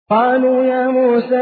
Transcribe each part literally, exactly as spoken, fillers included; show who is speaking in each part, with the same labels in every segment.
Speaker 1: قالوا يا موسى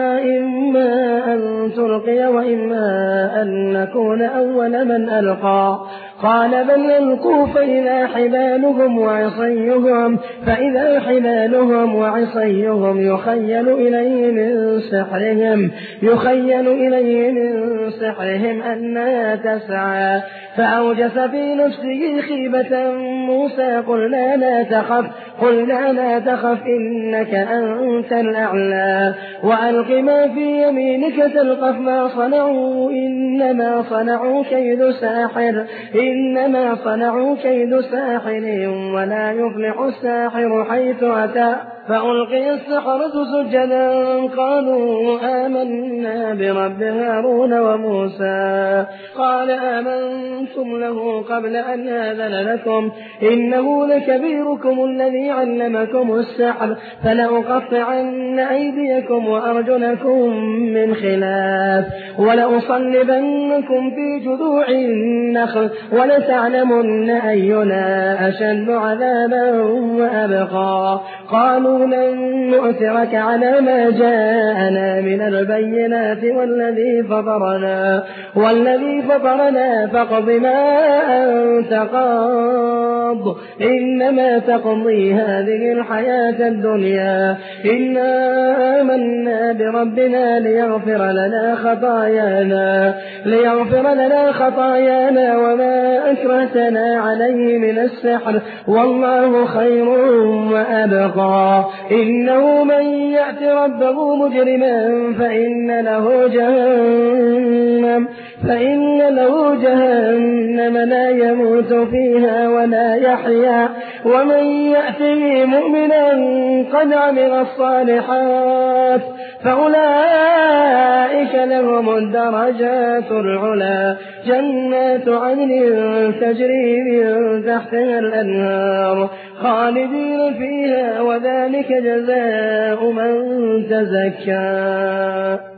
Speaker 1: إما أن تلقي وإما أن نكون أول من ألقى قال بل ألقوا فإذا حبالهم وعصيهم فإذا حبالهم وعصيهم يخيل إليه من سحرهم يخيل إليه من سحرهم أنها تسعى فأوجس في نفسه خيبة موسى قلنا لا تخف قلنا لا تخف إنك أنت الأعلى وألق ما في يمينك تلقف ما صنعوا إنما صنعوا كيد ساحر إنما صنعوا كيد ساحر ولا يفلح الساحر حيث أتى فألقي السحرة سجدا قالوا آمنا برب هارون وموسى قال آمنتم له قبل أن آذن لكم إنه لكبيركم الذي علمكم السحر فلأقطعن أيديكم وأرجلكم من خلاف ولأصلبنكم في جذوع النخل ولتعلمن أينا أشد عذابا وأبقى قالوا لن نؤثرك على ما جاءنا من البينات والذي فطرنا والذي فطرنا فاقض ما أنت قاض إنما تقضي هذه الحياة الدنيا إنا آمنا بربنا ليغفر لنا خطايانا ليغفر لنا خطايانا وما أكرهتنا عليه من السحر والله خير وأبقى إنه من يأت ربه مجرما فإن له جهنم فإن له جهنم لا يموت فيها ولا يحيا ومن يأته مؤمنا قد عمل الصالحات فأولئك لهم الدرجات العلى جنات عدن تجري من تحتها الأنهار خالدين فيها وذلك جزاء من تزكى